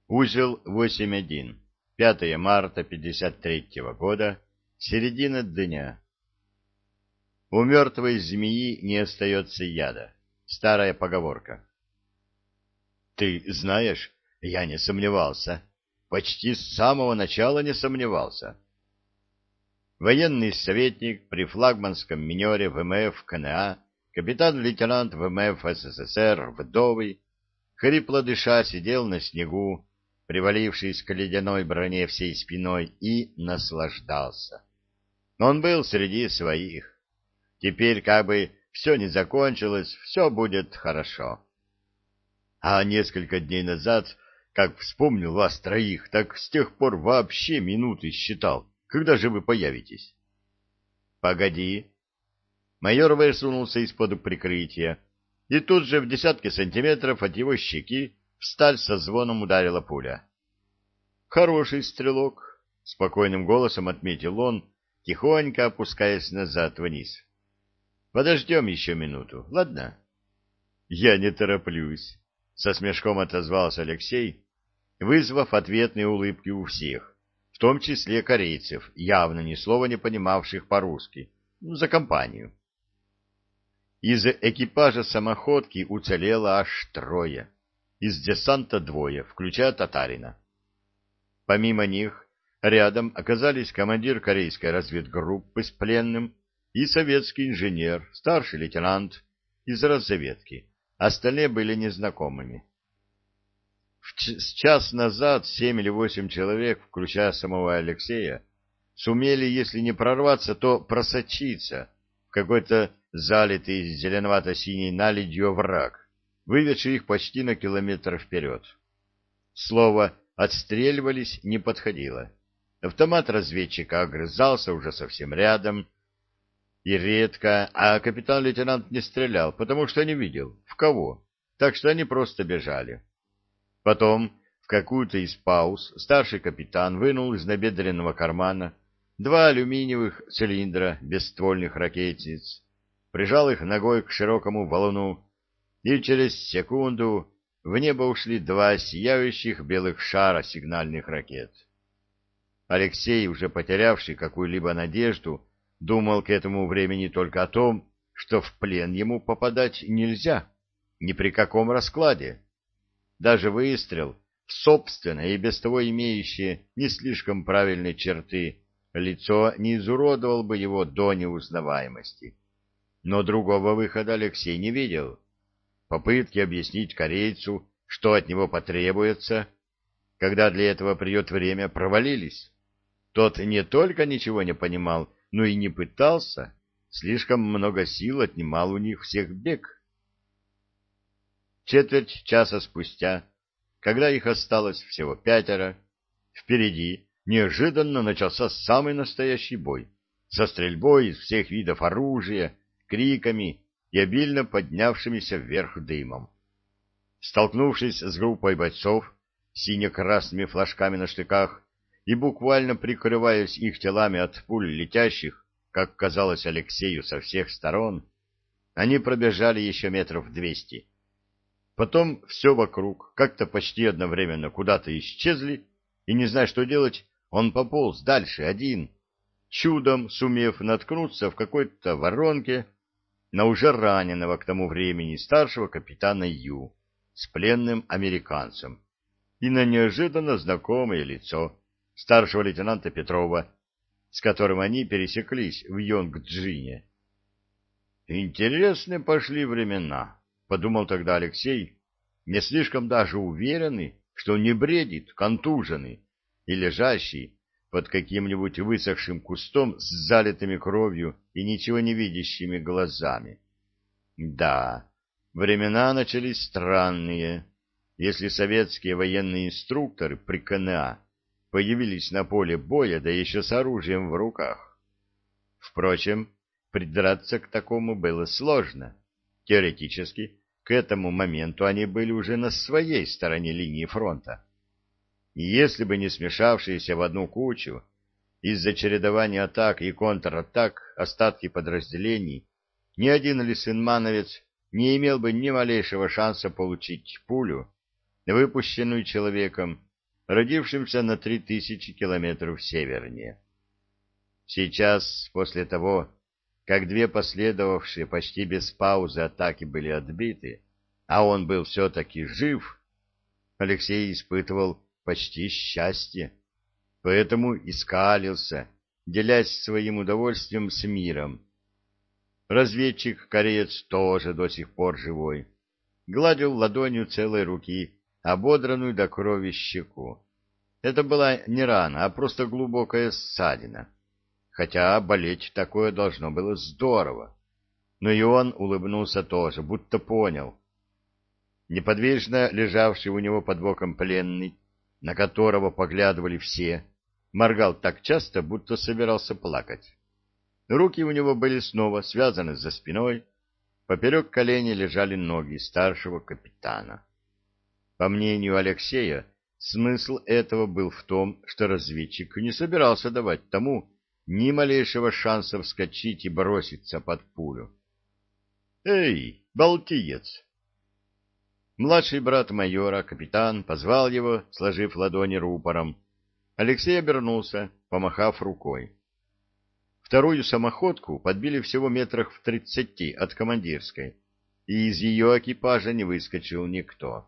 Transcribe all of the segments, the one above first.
Узел 8.1. 5 марта 53 года. Середина дня. У мертвой змеи не остается яда. Старая поговорка. Ты знаешь, я не сомневался. Почти с самого начала не сомневался. Военный советник при флагманском минере ВМФ КНА, капитан-лейтенант ВМФ СССР Вдовый, хрипло дыша, сидел на снегу, привалившись к ледяной броне всей спиной, и наслаждался. Он был среди своих. Теперь, как бы все не закончилось, все будет хорошо. А несколько дней назад, как вспомнил вас троих, так с тех пор вообще минуты считал. Когда же вы появитесь? Погоди. Майор высунулся из-под прикрытия, и тут же в десятки сантиметров от его щеки в сталь со звоном ударила пуля. «Хороший стрелок», — спокойным голосом отметил он, тихонько опускаясь назад вниз. «Подождем еще минуту, ладно?» «Я не тороплюсь», — со смешком отозвался Алексей, вызвав ответные улыбки у всех, в том числе корейцев, явно ни слова не понимавших по-русски, за компанию. Из экипажа самоходки уцелело аж трое, из десанта двое, включая татарина. Помимо них, рядом оказались командир корейской разведгруппы с пленным и советский инженер, старший лейтенант из разведки. Остальные были незнакомыми. С час назад 7 или 8 человек, включая самого Алексея, сумели, если не прорваться, то просочиться в какой-то залитый зеленовато-синей наледью овраг, выведший их почти на километр вперед. Слово «отстреливались» не подходило. Автомат разведчика огрызался уже совсем рядом и редко, а капитан-лейтенант не стрелял, потому что не видел, в кого, так что они просто бежали. Потом в какую-то из пауз старший капитан вынул из набедренного кармана 2 алюминиевых цилиндра бесствольных ракетниц, прижал их ногой к широкому валуну, и через секунду в небо ушли 2 сияющих белых шара сигнальных ракет. Алексей, уже потерявший какую-либо надежду, думал к этому времени только о том, что в плен ему попадать нельзя, ни при каком раскладе. Даже выстрел в собственное и без того имеющее не слишком правильные черты лицо не изуродовал бы его до неузнаваемости. Но другого выхода Алексей не видел. Попытки объяснить корейцу, что от него потребуется, когда для этого придет время, провалились. Тот не только ничего не понимал, но и не пытался, слишком много сил отнимал у них всех бег. Четверть часа спустя, когда их осталось всего 5, впереди неожиданно начался самый настоящий бой, со стрельбой из всех видов оружия, криками и обильно поднявшимися вверх дымом. Столкнувшись с группой бойцов, сине-красными флажками на штыках и буквально прикрываясь их телами от пуль летящих, как казалось Алексею, со всех сторон, они пробежали еще метров 200. Потом все вокруг как-то почти одновременно куда-то исчезли, и, не зная, что делать, он пополз дальше один, чудом сумев наткнуться в какой-то воронке на уже раненого к тому времени старшего капитана Ю с пленным американцем и на неожиданно знакомое лицо старшего лейтенанта Петрова, с которым они пересеклись в Йонг-Джине. «Интересные пошли времена», — подумал тогда Алексей, не слишком даже уверенный, что не бредит, контуженный и лежащий под каким-нибудь высохшим кустом с залитыми кровью и ничего не видящими глазами. Да, времена начались странные, если советские военные инструкторы при КНА появились на поле боя, да еще с оружием в руках. Впрочем, придраться к такому было сложно. Теоретически, к этому моменту они были уже на своей стороне линии фронта. И если бы не смешавшиеся в одну кучу из-за чередования атак и контратак остатки подразделений, ни один лисенмановец не имел бы ни малейшего шанса получить пулю, выпущенную человеком, родившимся на 3000 километров севернее. Сейчас, после того, как две последовавшие почти без паузы атаки были отбиты, а он был все-таки жив, Алексей испытывал почти счастье, поэтому и скалился, делясь своим удовольствием с миром. Разведчик-кореец тоже до сих пор живой, гладил ладонью целой руки ободранную до крови щеку. Это была не рана, а просто глубокая ссадина. Хотя болеть такое должно было здорово. Но и он улыбнулся тоже, будто понял. Неподвижно лежавший у него под боком пленный, на которого поглядывали все, моргал так часто, будто собирался плакать. Руки у него были снова связаны за спиной, поперек коленей лежали ноги старшего капитана. По мнению Алексея, смысл этого был в том, что разведчик не собирался давать тому ни малейшего шанса вскочить и броситься под пулю. «Эй, балтиец!» Младший брат майора, капитан, позвал его, сложив ладони рупором. Алексей обернулся, помахав рукой. Вторую самоходку подбили всего метрах в 30 от командирской, и из ее экипажа не выскочил никто.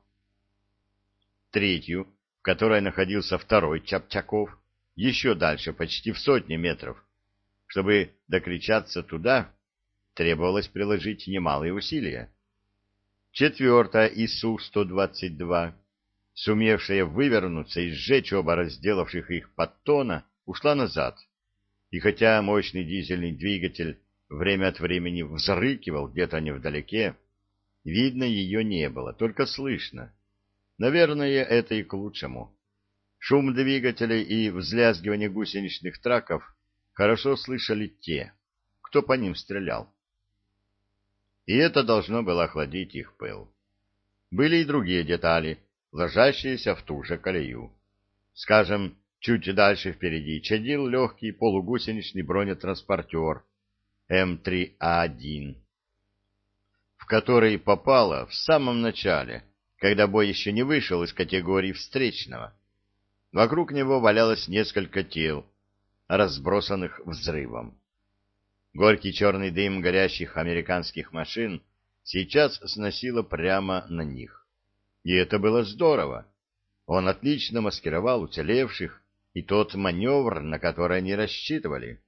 Третью, в которой находился второй Чапчаков, еще дальше, почти в 100 метров. Чтобы докричаться туда, требовалось приложить немалые усилия. Четвертая ИСУ-122, сумевшая вывернуться и сжечь оба разделавших их подтона, ушла назад. И хотя мощный дизельный двигатель время от времени взрыкивал где-то невдалеке, видно ее не было, только слышно. Наверное, это и к лучшему. Шум двигателей и взлязгивание гусеничных траков хорошо слышали те, кто по ним стрелял. И это должно было охладить их пыл. Были и другие детали, ложащиеся в ту же колею. Скажем, чуть дальше впереди чадил легкий полугусеничный бронетранспортер М3А1, в который попало в самом начале, когда бой еще не вышел из категории встречного. Вокруг него валялось несколько тел, разбросанных взрывом. Горький черный дым горящих американских машин сейчас сносило прямо на них. И это было здорово. Он отлично маскировал уцелевших и тот маневр, на который они рассчитывали.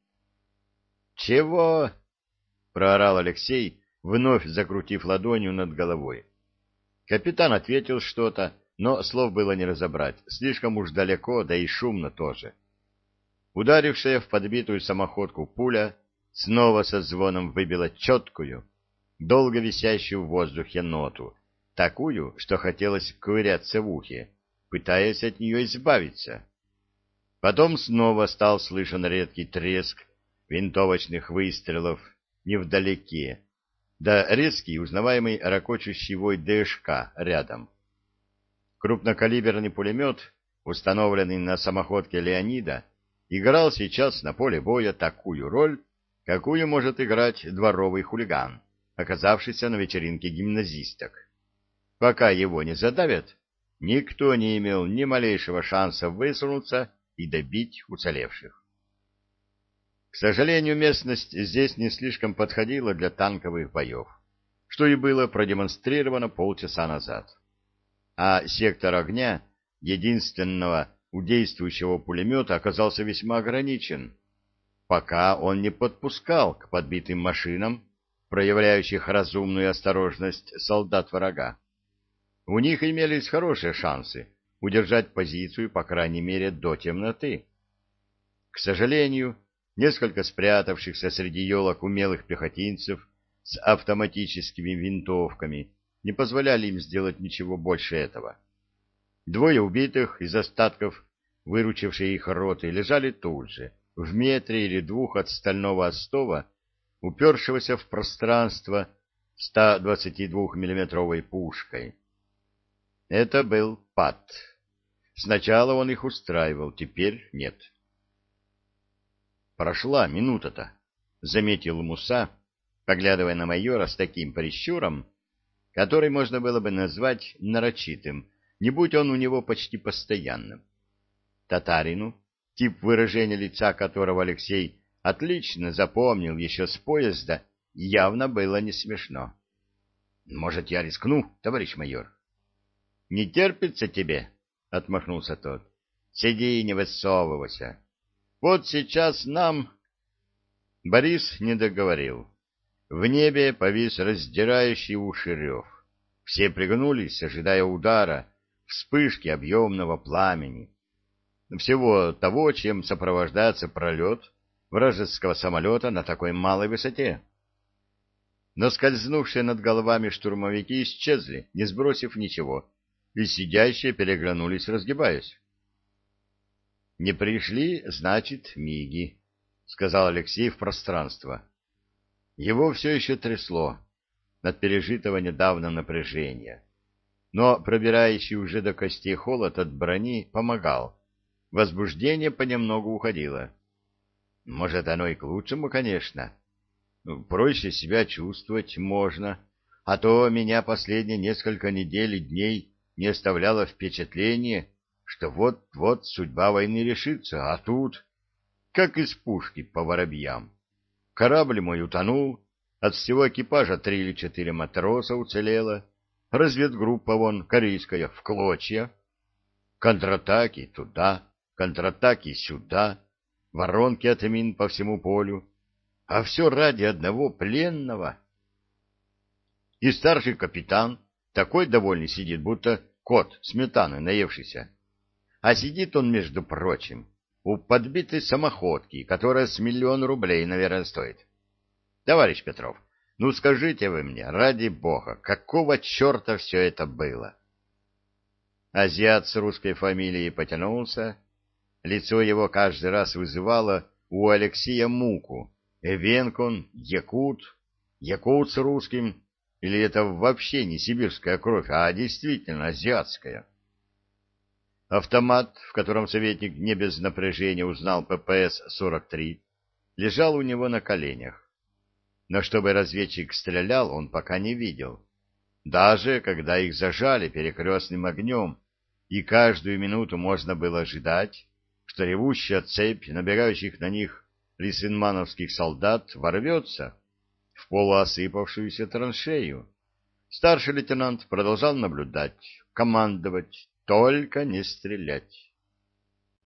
«Чего?» — проорал Алексей, вновь закрутив ладонью над головой. Капитан ответил что-то, но слов было не разобрать, слишком уж далеко, да и шумно тоже. Ударившая в подбитую самоходку пуля снова со звоном выбила четкую, долго висящую в воздухе ноту, такую, что хотелось ковыряться в ухе, пытаясь от нее избавиться. Потом снова стал слышен редкий треск винтовочных выстрелов невдалеке, да резкий узнаваемый ракочущий вой ДШК рядом. Крупнокалиберный пулемет, установленный на самоходке Леонида, играл сейчас на поле боя такую роль, какую может играть дворовый хулиган, оказавшийся на вечеринке гимназисток. Пока его не задавят, никто не имел ни малейшего шанса высунуться и добить уцелевших. К сожалению, местность здесь не слишком подходила для танковых боев, что и было продемонстрировано полчаса назад. А сектор огня единственного у действующего пулемета оказался весьма ограничен, пока он не подпускал к подбитым машинам, проявляющих разумную осторожность солдат врага. У них имелись хорошие шансы удержать позицию, по крайней мере, до темноты. К сожалению, несколько спрятавшихся среди елок умелых пехотинцев с автоматическими винтовками не позволяли им сделать ничего больше этого. Двое убитых из остатков, выручившей их роты, лежали тут же, в метре или двух от стального остова, упершегося в пространство 122-миллиметровой пушкой. Это был ПАТ. Сначала он их устраивал, теперь нет. «Прошла минута-то», — заметил Муса, поглядывая на майора с таким прищуром, который можно было бы назвать нарочитым, не будь он у него почти постоянным. татарину, тип выражения лица которого Алексей отлично запомнил еще с поезда, явно было не смешно. — Может, я рискну, товарищ майор? — Не терпится тебе? — отмахнулся тот. — Сиди и не высовывайся. Вот сейчас нам... Борис не договорил. В небе повис раздирающий уши рев. Все пригнулись, ожидая удара, вспышки объемного пламени. Всего того, чем сопровождается пролет вражеского самолета на такой малой высоте. Но скользнувшие над головами штурмовики исчезли, не сбросив ничего, и сидящие переглянулись, разгибаясь. — Не пришли, значит, миги, — сказал Алексей в пространство. Его все еще трясло от пережитого недавно напряжения, но пробирающий уже до костей холод от брони помогал. Возбуждение понемногу уходило. Может, оно и к лучшему, конечно. Проще себя чувствовать можно, а то меня последние несколько недель и дней не оставляло впечатление, что вот-вот судьба войны решится, а тут, как из пушки по воробьям. Корабль мой утонул, от всего экипажа 3 или 4 матроса уцелело, разведгруппа вон, корейская, в клочья, контратаки туда, контратаки сюда, воронки от мин по всему полю, а все ради одного пленного. И старший капитан такой довольный сидит, будто кот сметаны наевшийся. А сидит он, между прочим, у подбитой самоходки, которая с 1 000 000 рублей, наверное, стоит. Товарищ Петров, ну скажите вы мне, ради бога, какого черта все это было? Азиат с русской фамилией потянулся. Лицо его каждый раз вызывало у Алексея муку. Эвенк он, якут, якут с русским, или это вообще не сибирская кровь, а действительно азиатская? Автомат, в котором советник не без напряжения узнал ППС-43, лежал у него на коленях. Но чтобы разведчик стрелял, он пока не видел. Даже когда их зажали перекрестным огнем, и каждую минуту можно было ожидать, что ревущая цепь набегающих на них лисенмановских солдат ворвется в полуосыпавшуюся траншею. Старший лейтенант продолжал наблюдать, командовать, только не стрелять.